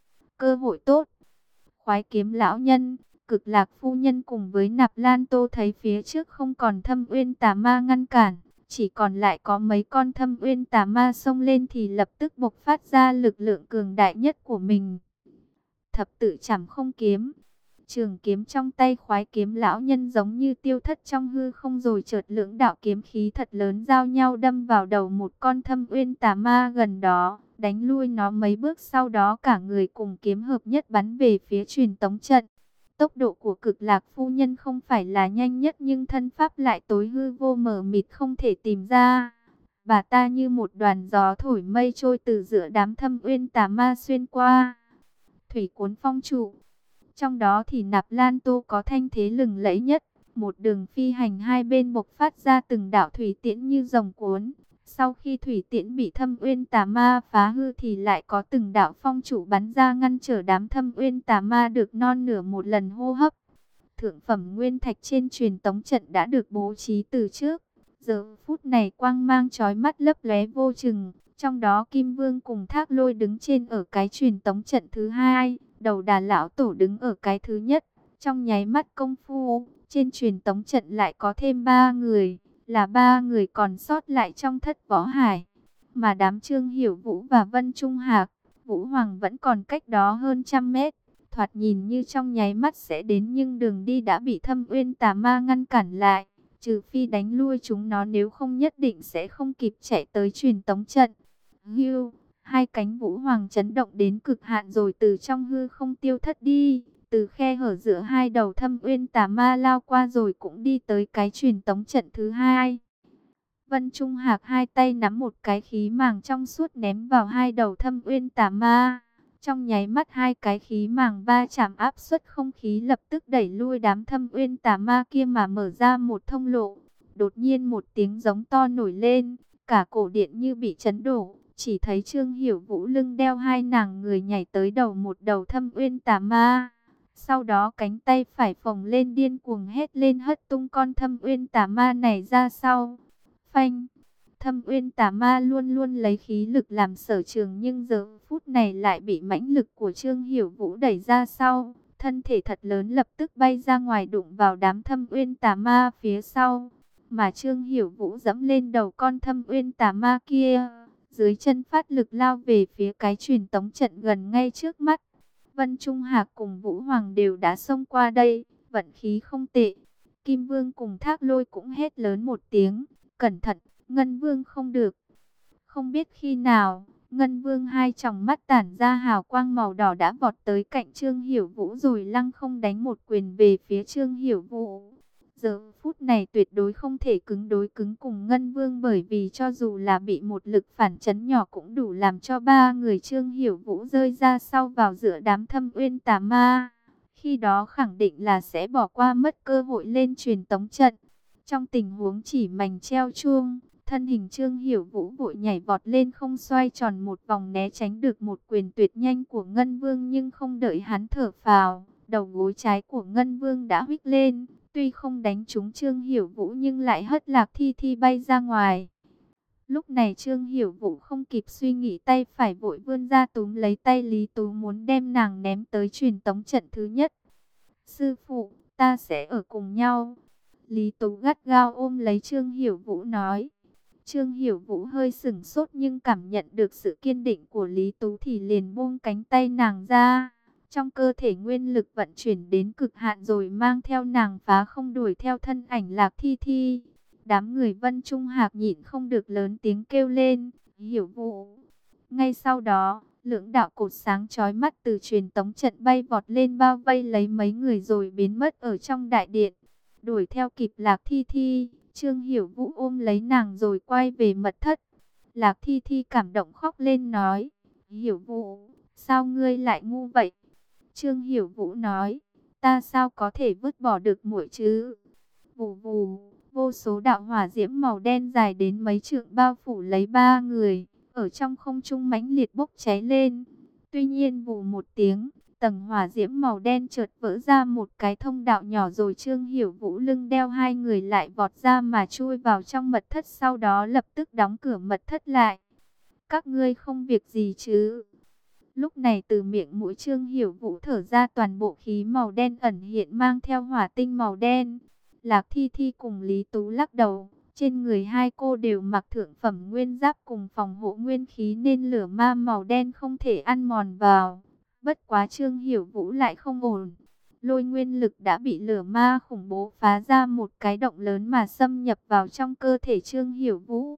Cơ hội tốt! Khoái kiếm lão nhân, Cực Lạc phu nhân cùng với Nạp Lan Tô thấy phía trước không còn Thâm Uyên Tà Ma ngăn cản, chỉ còn lại có mấy con Thâm Uyên Tà Ma xông lên thì lập tức bộc phát ra lực lượng cường đại nhất của mình. Thập tự chảm không kiếm. Trường kiếm trong tay khoái kiếm lão nhân giống như tiêu thất trong hư không, rồi chợt lưỡng đạo kiếm khí thật lớn giao nhau đâm vào đầu một con Thâm Uyên Tà Ma gần đó, đánh lui nó mấy bước, sau đó cả người cùng kiếm hợp nhất bắn về phía truyền tống trận. Tốc độ của Cực Lạc phu nhân không phải là nhanh nhất, nhưng thân pháp lại tối hư vô mờ mịt không thể tìm ra. Bà ta như một đoàn gió thổi mây trôi từ giữa đám Thâm Uyên Tà Ma xuyên qua. Thủy cuốn phong trụ. Trong đó thì Nạp Lan Tô có thanh thế lừng lẫy nhất. Một đường phi hành hai bên bộc phát ra từng đạo thủy tiễn như rồng cuốn. Sau khi thủy tiễn bị Thâm Uyên Tà Ma phá hư thì lại có từng đạo phong trụ bắn ra ngăn trở đám Thâm Uyên Tà Ma được non nửa một lần hô hấp. Thượng phẩm nguyên thạch trên truyền tống trận đã được bố trí từ trước. Giờ phút này quang mang chói mắt lấp lóe vô chừng. Trong đó Kim Vương cùng Thác Lôi đứng trên ở cái truyền tống trận thứ hai, đầu đà lão tổ đứng ở cái thứ nhất. Trong nháy mắt công phu, trên truyền tống trận lại có thêm ba người, là ba người còn sót lại trong Thất Võ Hải. Mà đám Trương Hiểu Vũ và Vân Trung Hạc, Vũ Hoàng vẫn còn cách đó hơn trăm mét. Thoạt nhìn như trong nháy mắt sẽ đến, nhưng đường đi đã bị Thâm Uyên Tà Ma ngăn cản lại. Trừ phi đánh lui chúng nó, nếu không nhất định sẽ không kịp chạy tới truyền tống trận. Hưu, hai cánh Vũ Hoàng chấn động đến cực hạn rồi từ trong hư không tiêu thất đi. Từ khe hở giữa hai đầu Thâm Uyên Tà Ma lao qua rồi cũng đi tới cái truyền tống trận thứ hai. Vân Trung Hạc hai tay nắm một cái khí màng trong suốt ném vào hai đầu Thâm Uyên Tà Ma. Trong nháy mắt hai cái khí màng va chạm, áp suất không khí lập tức đẩy lui đám Thâm Uyên Tà Ma kia mà mở ra một thông lộ. Đột nhiên một tiếng giống to nổi lên, cả cổ điện như bị chấn đổ. Chỉ thấy Trương Hiểu Vũ lưng đeo hai nàng người nhảy tới đầu một đầu Thâm Uyên Tà Ma. Sau đó cánh tay phải phồng lên điên cuồng hét lên hất tung con Thâm Uyên Tà Ma này ra sau. Phanh! Thâm Uyên Tà Ma luôn luôn lấy khí lực làm sở trường, nhưng giờ phút này lại bị mãnh lực của Trương Hiểu Vũ đẩy ra sau. Thân thể thật lớn lập tức bay ra ngoài đụng vào đám Thâm Uyên Tà Ma phía sau. Mà Trương Hiểu Vũ dẫm lên đầu con Thâm Uyên Tà Ma kia, dưới chân phát lực lao về phía cái truyền tống trận gần ngay trước mắt. Vân Trung Hạc cùng Vũ Hoàng đều đã xông qua đây, vận khí không tệ. Kim Vương cùng Thác Lôi cũng hét lớn một tiếng, cẩn thận, Ngân Vương không được. Không biết khi nào, Ngân Vương hai tròng mắt tản ra hào quang màu đỏ đã vọt tới cạnh Trương Hiểu Vũ rồi lăng không đánh một quyền về phía Trương Hiểu Vũ. Giờ phút này tuyệt đối không thể cứng đối cứng cùng Ngân Vương, bởi vì cho dù là bị một lực phản chấn nhỏ cũng đủ làm cho ba người Trương Hiểu Vũ rơi ra sau vào giữa đám Thâm Uyên Tà Ma. Khi đó khẳng định là sẽ bỏ qua mất cơ hội lên truyền tống trận. Trong tình huống chỉ mảnh treo chuông, Thân hình Trương Hiểu Vũ vội nhảy vọt lên không, xoay tròn một vòng né tránh được một quyền tuyệt nhanh của Ngân Vương, nhưng không đợi hắn thở phào, đầu gối trái của Ngân Vương đã huých lên, tuy không đánh trúng Trương Hiểu Vũ nhưng lại hất Lạc Thi Thi bay ra ngoài. Lúc này Trương Hiểu Vũ không kịp suy nghĩ, tay phải vội vươn ra túm lấy tay Lý Tú, muốn đem nàng ném tới truyền tống trận thứ nhất. Sư phụ, ta sẽ ở cùng nhau. Lý Tú gắt gao ôm lấy Trương Hiểu Vũ nói. Trương Hiểu Vũ hơi sửng sốt, nhưng cảm nhận được sự kiên định của Lý Tú thì liền buông cánh tay nàng ra. Trong cơ thể nguyên lực vận chuyển đến cực hạn rồi mang theo nàng phá không đuổi theo thân ảnh Lạc Thi Thi. Đám người Vân Trung Hạc nhịn không được lớn tiếng kêu lên, Hiểu Vũ. Ngay sau đó, lưỡng đạo cột sáng chói mắt từ truyền tống trận bay vọt lên, bao vây lấy mấy người rồi biến mất ở trong đại điện. Đuổi theo kịp Lạc Thi Thi, Trương Hiểu Vũ ôm lấy nàng rồi quay về mật thất. Lạc Thi Thi cảm động khóc lên nói, Hiểu Vũ, sao ngươi lại ngu vậy? Trương Hiểu Vũ nói, ta sao có thể vứt bỏ được muội chứ? Vù vù, vô số đạo hỏa diễm màu đen dài đến mấy trượng bao phủ lấy ba người, ở trong không trung mãnh liệt bốc cháy lên. Tuy nhiên vù một tiếng, tầng hỏa diễm màu đen chợt vỡ ra một cái thông đạo nhỏ, rồi Trương Hiểu Vũ lưng đeo hai người lại vọt ra mà chui vào trong mật thất, sau đó lập tức đóng cửa mật thất lại. Các ngươi không việc gì chứ? Lúc này từ miệng mũi Trương Hiểu Vũ thở ra toàn bộ khí màu đen ẩn hiện mang theo hỏa tinh màu đen. Lạc Thi Thi cùng Lý Tú lắc đầu, trên người hai cô đều mặc thượng phẩm nguyên giáp cùng phòng hộ nguyên khí nên lửa ma màu đen không thể ăn mòn vào. Bất quá Trương Hiểu Vũ lại không ổn. Lôi nguyên lực đã bị lửa ma khủng bố phá ra một cái động lớn mà xâm nhập vào trong cơ thể Trương Hiểu Vũ.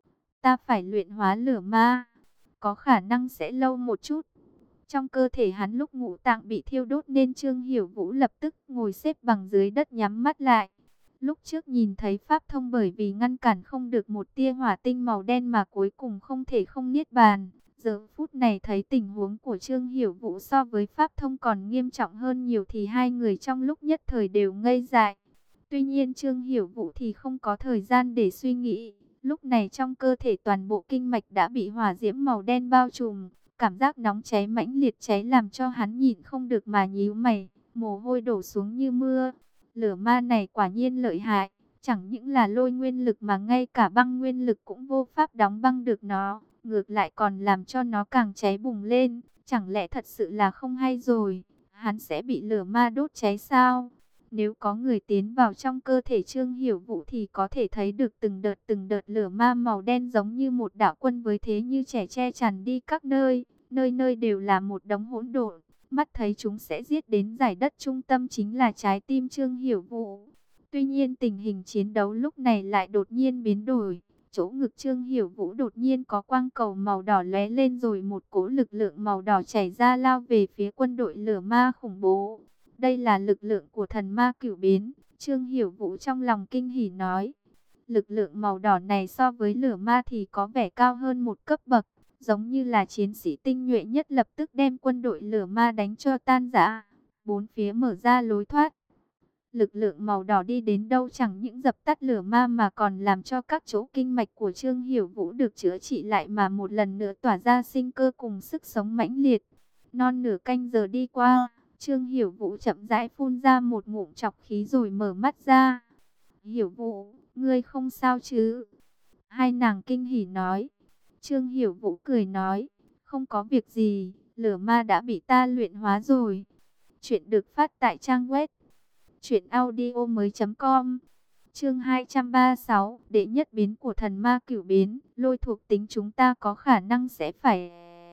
Ta phải luyện hóa lửa ma, có khả năng sẽ lâu một chút. Trong cơ thể hắn lúc ngũ tạng bị thiêu đốt nên Trương Hiểu Vũ lập tức ngồi xếp bằng dưới đất nhắm mắt lại. Lúc trước nhìn thấy pháp thông bởi vì ngăn cản không được một tia hỏa tinh màu đen mà cuối cùng không thể không niết bàn. Giờ phút này thấy tình huống của Trương Hiểu Vũ so với pháp thông còn nghiêm trọng hơn nhiều thì hai người trong lúc nhất thời đều ngây dại. Tuy nhiên Trương Hiểu Vũ thì không có thời gian để suy nghĩ. Lúc này trong cơ thể toàn bộ kinh mạch đã bị hỏa diễm màu đen bao trùm. Cảm giác nóng cháy mãnh liệt cháy làm cho hắn nhịn không được mà nhíu mày, mồ hôi đổ xuống như mưa. Lửa ma này quả nhiên lợi hại, chẳng những là lôi nguyên lực mà ngay cả băng nguyên lực cũng vô pháp đóng băng được nó, ngược lại còn làm cho nó càng cháy bùng lên. Chẳng lẽ thật sự là không hay rồi, hắn sẽ bị lửa ma đốt cháy sao? Nếu có người tiến vào trong cơ thể Trương Hiểu Vũ thì có thể thấy được từng đợt từng đợt lửa ma màu đen giống như một đạo quân với thế như trẻ che tràn đi các nơi, nơi nơi đều là một đống hỗn độn. Mắt thấy chúng sẽ giết đến giải đất trung tâm chính là trái tim Trương Hiểu Vũ. Tuy nhiên tình hình chiến đấu lúc này lại đột nhiên biến đổi. Chỗ ngực Trương Hiểu Vũ đột nhiên có quang cầu màu đỏ lóe lên, rồi một cỗ lực lượng màu đỏ chảy ra lao về phía quân đội lửa ma khủng bố. Đây là lực lượng của thần ma cửu biến. Trương Hiểu Vũ trong lòng kinh hỉ nói. Lực lượng màu đỏ này so với lửa ma thì có vẻ cao hơn một cấp bậc. Giống như là chiến sĩ tinh nhuệ nhất lập tức đem quân đội lửa ma đánh cho tan rã. Bốn phía mở ra lối thoát. Lực lượng màu đỏ đi đến đâu chẳng những dập tắt lửa ma mà còn làm cho các chỗ kinh mạch của Trương Hiểu Vũ được chữa trị lại mà một lần nữa tỏa ra sinh cơ cùng sức sống mãnh liệt. Non nửa canh giờ đi qua, Trương Hiểu Vũ chậm rãi phun ra một ngụm trọc khí rồi mở mắt ra. Hiểu Vũ, ngươi không sao chứ? Hai nàng kinh hỉ nói. Trương Hiểu Vũ cười nói, không có việc gì, lửa ma đã bị ta luyện hóa rồi. Chuyện được phát tại trang web truyện audio mới chấm com. Chương hai trăm ba mươi sáu, đệ nhất biến của thần ma cửu biến, lôi thuộc tính chúng ta có khả năng sẽ phải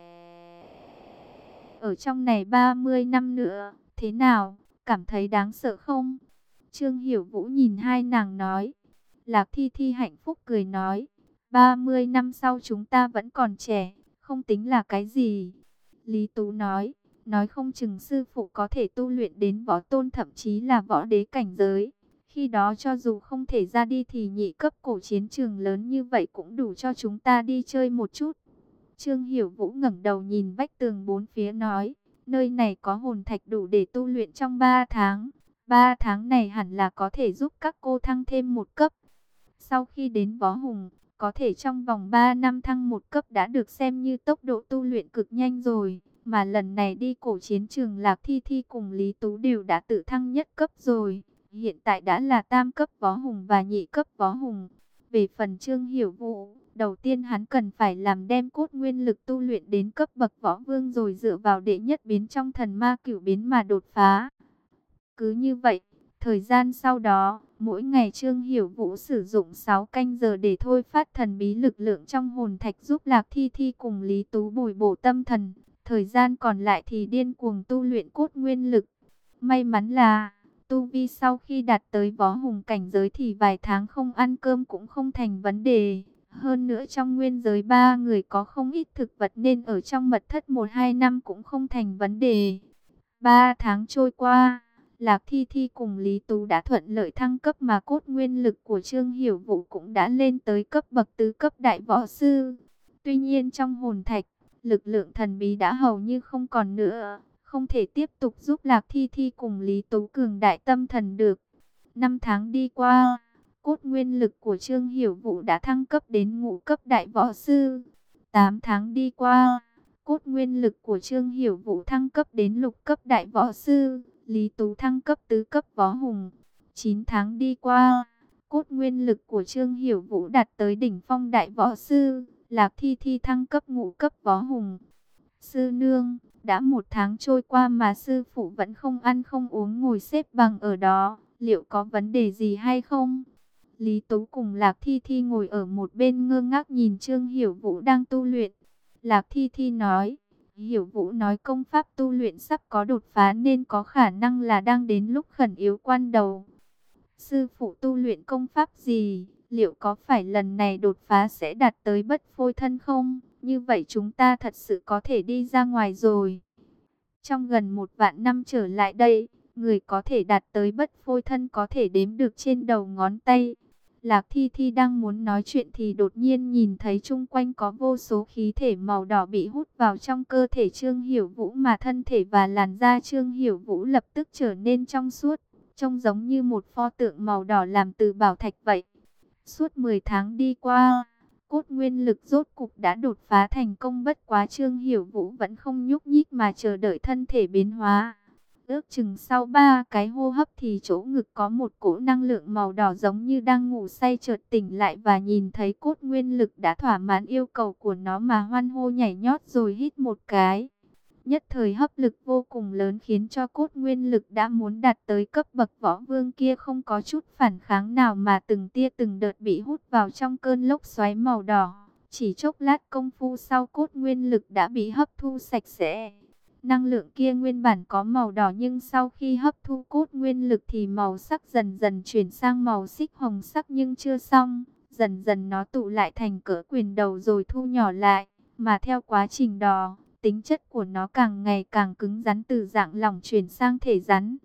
ở trong này ba mươi năm nữa, thế nào, cảm thấy đáng sợ không? Trương Hiểu Vũ nhìn hai nàng nói. Lạc Thi Thi hạnh phúc cười nói, ba mươi năm sau chúng ta vẫn còn trẻ, không tính là cái gì. Lý Tú nói, nói không chừng sư phụ có thể tu luyện đến võ tôn thậm chí là võ đế cảnh giới. Khi đó cho dù không thể ra đi thì nhị cấp cổ chiến trường lớn như vậy cũng đủ cho chúng ta đi chơi một chút. Trương Hiểu Vũ ngẩng đầu nhìn vách tường bốn phía nói, nơi này có hồn thạch đủ để tu luyện trong ba tháng. ba tháng này hẳn là có thể giúp các cô thăng thêm một cấp. Sau khi đến võ hùng, có thể trong vòng ba năm thăng một cấp đã được xem như tốc độ tu luyện cực nhanh rồi. Mà lần này đi cổ chiến trường, Lạc Thi Thi cùng Lý Tú đều đã tự thăng nhất cấp rồi. Hiện tại đã là tam cấp võ hùng và nhị cấp võ hùng. Về phần Trương Hiểu Vũ, đầu tiên hắn cần phải làm đem cốt nguyên lực tu luyện đến cấp bậc võ vương, rồi dựa vào đệ nhất biến trong thần ma cửu biến mà đột phá. Cứ như vậy, thời gian sau đó, mỗi ngày Trương Hiểu Vũ sử dụng sáu canh giờ để thôi phát thần bí lực lượng trong hồn thạch, giúp Lạc Thi Thi cùng Lý Tú bồi bổ tâm thần. Thời gian còn lại thì điên cuồng tu luyện cốt nguyên lực. May mắn là tu vi sau khi đạt tới võ hùng cảnh giới thì vài tháng không ăn cơm cũng không thành vấn đề. Hơn nữa trong nguyên giới ba người có không ít thực vật nên ở trong mật thất một hai năm cũng không thành vấn đề. Ba tháng trôi qua, Lạc Thi Thi cùng Lý Tú đã thuận lợi thăng cấp, mà cốt nguyên lực của Trương Hiểu Vũ cũng đã lên tới cấp bậc tứ cấp đại võ sư. Tuy nhiên trong hồn thạch, lực lượng thần bí đã hầu như không còn nữa, không thể tiếp tục giúp Lạc Thi Thi cùng Lý Tú cường đại tâm thần được. Năm tháng đi qua, cốt nguyên lực của Trương Hiểu Vũ đã thăng cấp đến ngũ cấp đại võ sư. Tám tháng đi qua, cốt nguyên lực của Trương Hiểu Vũ thăng cấp đến lục cấp đại võ sư. Lý Tú thăng cấp tứ cấp võ hùng. Chín tháng đi qua, cốt nguyên lực của Trương Hiểu Vũ đạt tới đỉnh phong đại võ sư. Lạc Thi Thi thăng cấp ngũ cấp võ hùng. Sư nương, đã một tháng trôi qua mà sư phụ vẫn không ăn không uống ngồi xếp bằng ở đó, liệu có vấn đề gì hay không? Lý Tú cùng Lạc Thi Thi ngồi ở một bên ngơ ngác nhìn Trương Hiểu Vũ đang tu luyện. Lạc Thi Thi nói, Hiểu Vũ nói công pháp tu luyện sắp có đột phá nên có khả năng là đang đến lúc khẩn yếu quan đầu. Sư phụ tu luyện công pháp gì? Liệu có phải lần này đột phá sẽ đạt tới bất phôi thân không? Như vậy chúng ta thật sự có thể đi ra ngoài rồi. Trong gần một vạn năm trở lại đây, người có thể đạt tới bất phôi thân có thể đếm được trên đầu ngón tay. Lạc Thi Thi đang muốn nói chuyện thì đột nhiên nhìn thấy chung quanh có vô số khí thể màu đỏ bị hút vào trong cơ thể Trương Hiểu Vũ, mà thân thể và làn da Trương Hiểu Vũ lập tức trở nên trong suốt, trông giống như một pho tượng màu đỏ làm từ bảo thạch vậy. Suốt mười tháng đi qua, cốt nguyên lực rốt cục đã đột phá thành công, bất quá Trương Hiểu Vũ vẫn không nhúc nhích mà chờ đợi thân thể biến hóa. Ước chừng sau ba cái hô hấp thì chỗ ngực có một cỗ năng lượng màu đỏ giống như đang ngủ say chợt tỉnh lại, và nhìn thấy cốt nguyên lực đã thỏa mãn yêu cầu của nó mà hoan hô nhảy nhót rồi hít một cái. Nhất thời hấp lực vô cùng lớn khiến cho cốt nguyên lực đã muốn đạt tới cấp bậc võ vương kia không có chút phản kháng nào, mà từng tia từng đợt bị hút vào trong cơn lốc xoáy màu đỏ. Chỉ chốc lát công phu sau, cốt nguyên lực đã bị hấp thu sạch sẽ. Năng lượng kia nguyên bản có màu đỏ nhưng sau khi hấp thu cốt nguyên lực thì màu sắc dần dần chuyển sang màu xích hồng sắc, nhưng chưa xong. Dần dần nó tụ lại thành cỡ quyền đầu rồi thu nhỏ lại, mà theo quá trình đó, tính chất của nó càng ngày càng cứng rắn, từ dạng lỏng chuyển sang thể rắn.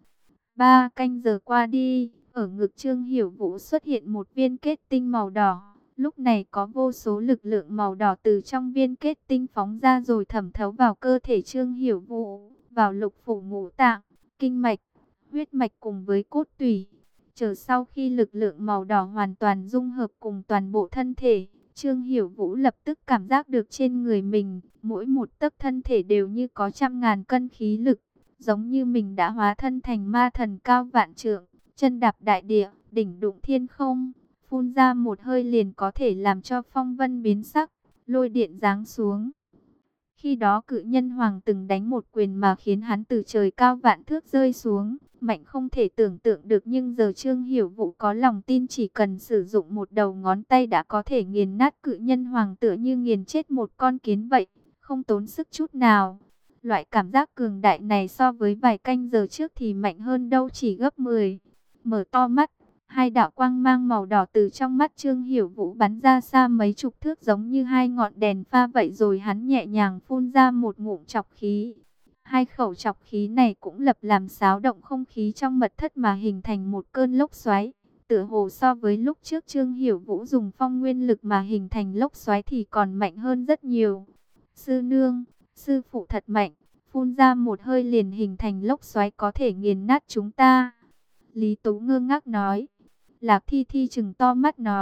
Ba canh giờ qua đi, ở ngực Trương Hiểu Vũ xuất hiện một viên kết tinh màu đỏ. Lúc này có vô số lực lượng màu đỏ từ trong viên kết tinh phóng ra rồi thẩm thấu vào cơ thể Trương Hiểu Vũ, vào lục phủ ngũ tạng, kinh mạch, huyết mạch cùng với cốt tủy. Chờ sau khi lực lượng màu đỏ hoàn toàn dung hợp cùng toàn bộ thân thể, Trương Hiểu Vũ lập tức cảm giác được trên người mình, mỗi một tấc thân thể đều như có trăm ngàn cân khí lực, giống như mình đã hóa thân thành ma thần cao vạn trượng, chân đạp đại địa, đỉnh đụng thiên không, phun ra một hơi liền có thể làm cho phong vân biến sắc, lôi điện giáng xuống. Khi đó cự nhân hoàng từng đánh một quyền mà khiến hắn từ trời cao vạn thước rơi xuống, mạnh không thể tưởng tượng được, nhưng giờ Trương Hiểu Vũ có lòng tin chỉ cần sử dụng một đầu ngón tay đã có thể nghiền nát cự nhân hoàng, tựa như nghiền chết một con kiến vậy, không tốn sức chút nào. Loại cảm giác cường đại này so với vài canh giờ trước thì mạnh hơn đâu chỉ gấp mười. Mở to mắt, hai đạo quang mang màu đỏ từ trong mắt Trương Hiểu Vũ bắn ra xa mấy chục thước giống như hai ngọn đèn pha vậy, rồi hắn nhẹ nhàng phun ra một ngụm trọc khí. Hai khẩu trọc khí này cũng lập làm xáo động không khí trong mật thất mà hình thành một cơn lốc xoáy. Tựa hồ so với lúc trước Trương Hiểu Vũ dùng phong nguyên lực mà hình thành lốc xoáy thì còn mạnh hơn rất nhiều. Sư nương, sư phụ thật mạnh, phun ra một hơi liền hình thành lốc xoáy có thể nghiền nát chúng ta. Lý Tú ngơ ngác nói. Lạc Thi Thi trừng to mắt nói,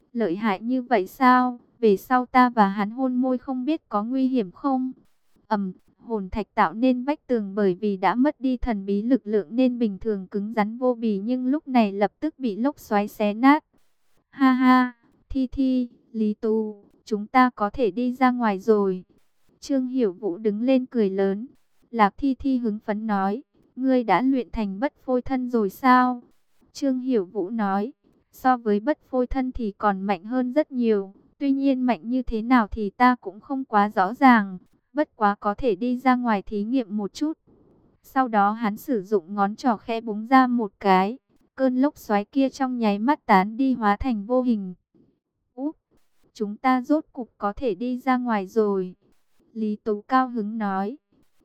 Lợi hại như vậy sao? Về sau ta và hắn hôn môi không biết có nguy hiểm không? Ầm, hồn thạch tạo nên vách tường bởi vì đã mất đi thần bí lực lượng nên bình thường cứng rắn vô bì, nhưng lúc này lập tức bị lốc xoáy xé nát. Ha ha, Thi Thi, Lý Tú, chúng ta có thể đi ra ngoài rồi. Trương Hiểu Vũ đứng lên cười lớn. Lạc Thi Thi hứng phấn nói, ngươi đã luyện thành bất phôi thân rồi sao? Trương Hiểu Vũ nói, so với bất phôi thân thì còn mạnh hơn rất nhiều. Tuy nhiên mạnh như thế nào thì ta cũng không quá rõ ràng. Bất quá có thể đi ra ngoài thí nghiệm một chút. Sau đó hắn sử dụng ngón trỏ khẽ búng ra một cái. Cơn lốc xoáy kia trong nháy mắt tán đi hóa thành vô hình. Úp, chúng ta rốt cục có thể đi ra ngoài rồi. Lý Tú cao hứng nói.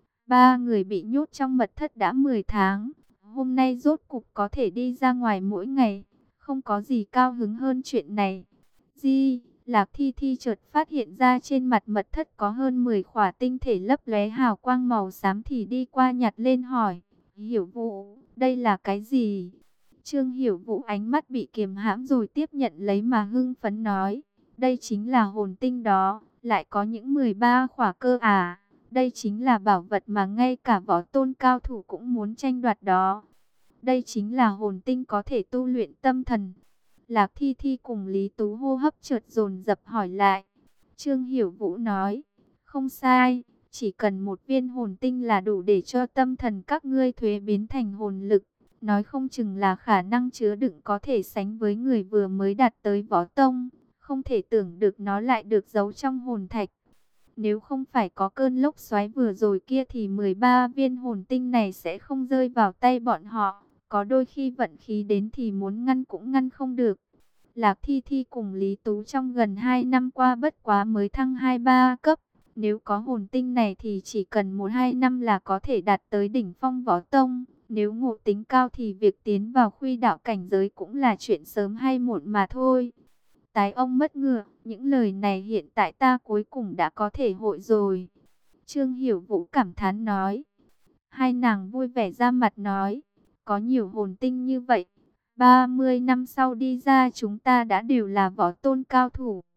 Ba người bị nhốt trong mật thất đã mười tháng. Hôm nay rốt cục có thể đi ra ngoài mỗi ngày. Không có gì cao hứng hơn chuyện này. Di, Lạc Thi Thi chợt phát hiện ra trên mặt mật thất có hơn mười khỏa tinh thể lấp lóe hào quang màu xám thì đi qua nhặt lên hỏi. Hiểu Vũ, đây là cái gì? Trương Hiểu Vũ ánh mắt bị kiềm hãm rồi tiếp nhận lấy mà hưng phấn nói. Đây chính là hồn tinh đó, lại có những mười ba khỏa cơ à. Đây chính là bảo vật mà ngay cả võ tôn cao thủ cũng muốn tranh đoạt đó. Đây chính là hồn tinh có thể tu luyện tâm thần. Lạc Thi Thi cùng Lý Tú hô hấp chợt dồn dập hỏi lại. Trương Hiểu Vũ nói, không sai, chỉ cần một viên hồn tinh là đủ để cho tâm thần các ngươi thuế biến thành hồn lực. Nói không chừng là khả năng chứa đựng có thể sánh với người vừa mới đạt tới võ tông. Không thể tưởng được nó lại được giấu trong hồn thạch. Nếu không phải có cơn lốc xoáy vừa rồi kia thì mười ba viên hồn tinh này sẽ không rơi vào tay bọn họ. Có đôi khi vận khí đến thì muốn ngăn cũng ngăn không được. Lạc Thi Thi cùng Lý Tú trong gần hai năm qua bất quá mới thăng hai ba cấp. Nếu có hồn tinh này thì chỉ cần một hai năm là có thể đạt tới đỉnh phong võ tông. Nếu ngộ tính cao thì việc tiến vào khuy đạo cảnh giới cũng là chuyện sớm hay muộn mà thôi. Tái ông mất ngựa, những lời này hiện tại ta cuối cùng đã có thể hội rồi. Trương Hiểu Vũ cảm thán nói. Hai nàng vui vẻ ra mặt nói. Có nhiều hồn tinh như vậy. ba mươi năm sau đi ra chúng ta đã đều là võ tôn cao thủ.